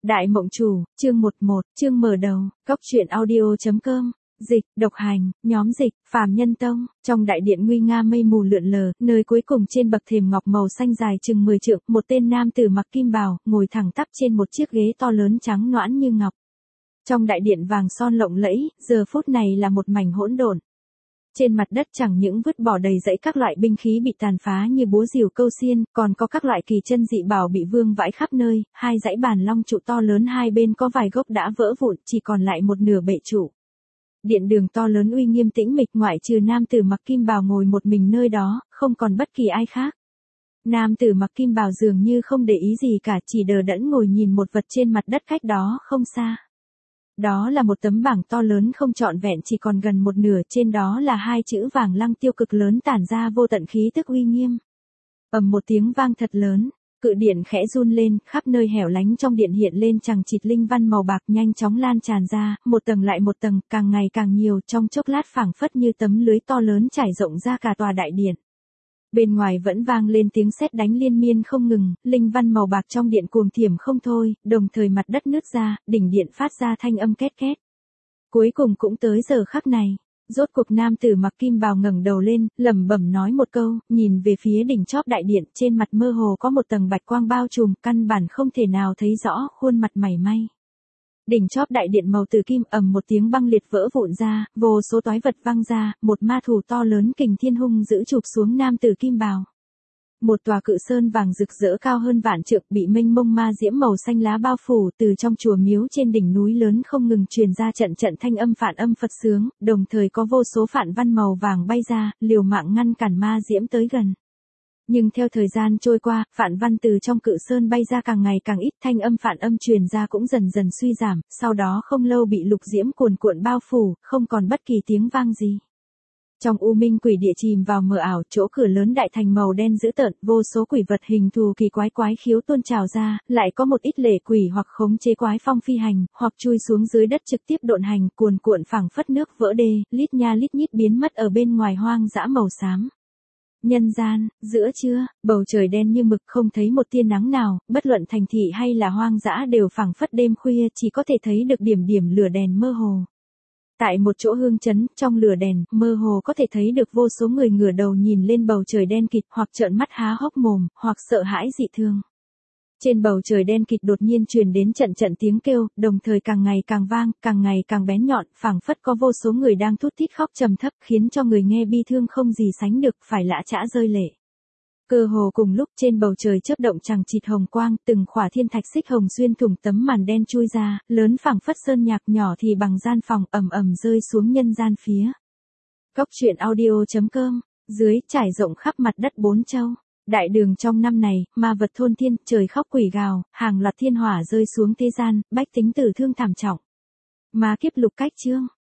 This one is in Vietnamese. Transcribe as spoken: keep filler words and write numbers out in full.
Đại Mộng Chủ, chương mười một, chương mở đầu, Cốc truyện audio.com, dịch, độc hành, nhóm dịch, Phàm Nhân Tông, trong đại điện nguy nga mây mù lượn lờ, nơi cuối cùng trên bậc thềm ngọc màu xanh dài chừng mười trượng, một tên nam tử mặc kim bào, ngồi thẳng tắp trên một chiếc ghế to lớn trắng nõn như ngọc. Trong đại điện vàng son lộng lẫy, giờ phút này là một mảnh hỗn độn. Trên mặt đất chẳng những vứt bỏ đầy dãy các loại binh khí bị tàn phá như búa rìu câu xiên, còn có các loại kỳ chân dị bảo bị vương vãi khắp nơi, hai dãy bàn long trụ to lớn hai bên có vài gốc đã vỡ vụn, chỉ còn lại một nửa bệ trụ. Điện đường to lớn uy nghiêm tĩnh mịch, ngoại trừ nam tử mặc kim bào ngồi một mình nơi đó, không còn bất kỳ ai khác. Nam tử mặc kim bào dường như không để ý gì cả, chỉ đờ đẫn ngồi nhìn một vật trên mặt đất cách đó không xa. Đó là một tấm bảng to lớn không trọn vẹn, chỉ còn gần một nửa, trên đó là hai chữ vàng lăng tiêu cực lớn tản ra vô tận khí tức uy nghiêm. Ầm một tiếng vang thật lớn, cự điện khẽ run lên, khắp nơi hẻo lánh trong điện hiện lên chằng chịt linh văn màu bạc nhanh chóng lan tràn ra, một tầng lại một tầng, càng ngày càng nhiều, trong chốc lát phảng phất như tấm lưới to lớn trải rộng ra cả tòa đại điện. Bên ngoài vẫn vang lên tiếng sét đánh liên miên không ngừng, linh văn màu bạc trong điện cuồng thiểm không thôi, đồng thời mặt đất nứt ra, đỉnh điện phát ra thanh âm két két. Cuối cùng cũng tới giờ khắc này, rốt cuộc nam tử mặc kim bào ngẩng đầu lên, lẩm bẩm nói một câu, nhìn về phía đỉnh chóp đại điện, trên mặt mơ hồ có một tầng bạch quang bao trùm, căn bản không thể nào thấy rõ khuôn mặt mảy may. Đỉnh chóp đại điện màu tử kim ầm một tiếng băng liệt vỡ vụn ra, vô số toái vật văng ra, một ma thủ to lớn kình thiên hung dữ chụp xuống nam tử kim bào. Một tòa cự sơn vàng rực rỡ cao hơn vạn trượng bị mênh mông ma diễm màu xanh lá bao phủ, từ trong chùa miếu trên đỉnh núi lớn không ngừng truyền ra trận trận thanh âm phản âm Phật sướng, đồng thời có vô số phản văn màu vàng bay ra, liều mạng ngăn cản ma diễm tới gần. Nhưng theo thời gian trôi qua, phản văn từ trong cự sơn bay ra càng ngày càng ít, thanh âm phản âm truyền ra cũng dần dần suy giảm, sau đó không lâu bị lục diễm cuồn cuộn bao phủ, không còn bất kỳ tiếng vang gì. Trong u minh quỷ địa chìm vào mờ ảo, chỗ cửa lớn đại thành màu đen dữ tợn, vô số quỷ vật hình thù kỳ quái quái khiếu tuôn trào ra, lại có một ít lệ quỷ hoặc khống chế quái phong phi hành, hoặc chui xuống dưới đất trực tiếp độn hành, cuồn cuộn phảng phất nước vỡ đê, lít nha lít nhít biến mất ở bên ngoài hoang dã màu xám. Nhân gian, giữa trưa, bầu trời đen như mực, không thấy một tia nắng nào, bất luận thành thị hay là hoang dã đều phảng phất đêm khuya, chỉ có thể thấy được điểm điểm lửa đèn mơ hồ. Tại một chỗ hương trấn, trong lửa đèn, mơ hồ có thể thấy được vô số người ngửa đầu nhìn lên bầu trời đen kịt, hoặc trợn mắt há hốc mồm, hoặc sợ hãi dị thường. Trên bầu trời đen kịt đột nhiên truyền đến trận trận tiếng kêu, đồng thời càng ngày càng vang, càng ngày càng bén nhọn, phảng phất có vô số người đang thút thít khóc trầm thấp, khiến cho người nghe bi thương không gì sánh được, phải lã chã rơi lệ. Cơ hồ cùng lúc trên bầu trời chớp động chằng chịt hồng quang, từng khỏa thiên thạch xích hồng xuyên thủng tấm màn đen chui ra, lớn phảng phất sơn nhạc, nhỏ thì bằng gian phòng, ầm ầm rơi xuống nhân gian phía. Cốc truyện audio.com, dưới trải rộng khắp mặt đất bốn châu. Đại đường trong năm này, ma vật thôn thiên, trời khóc quỷ gào, hàng loạt thiên hỏa rơi xuống thế gian, bách tính tử thương thảm trọng. Ma kiếp lục cách chương,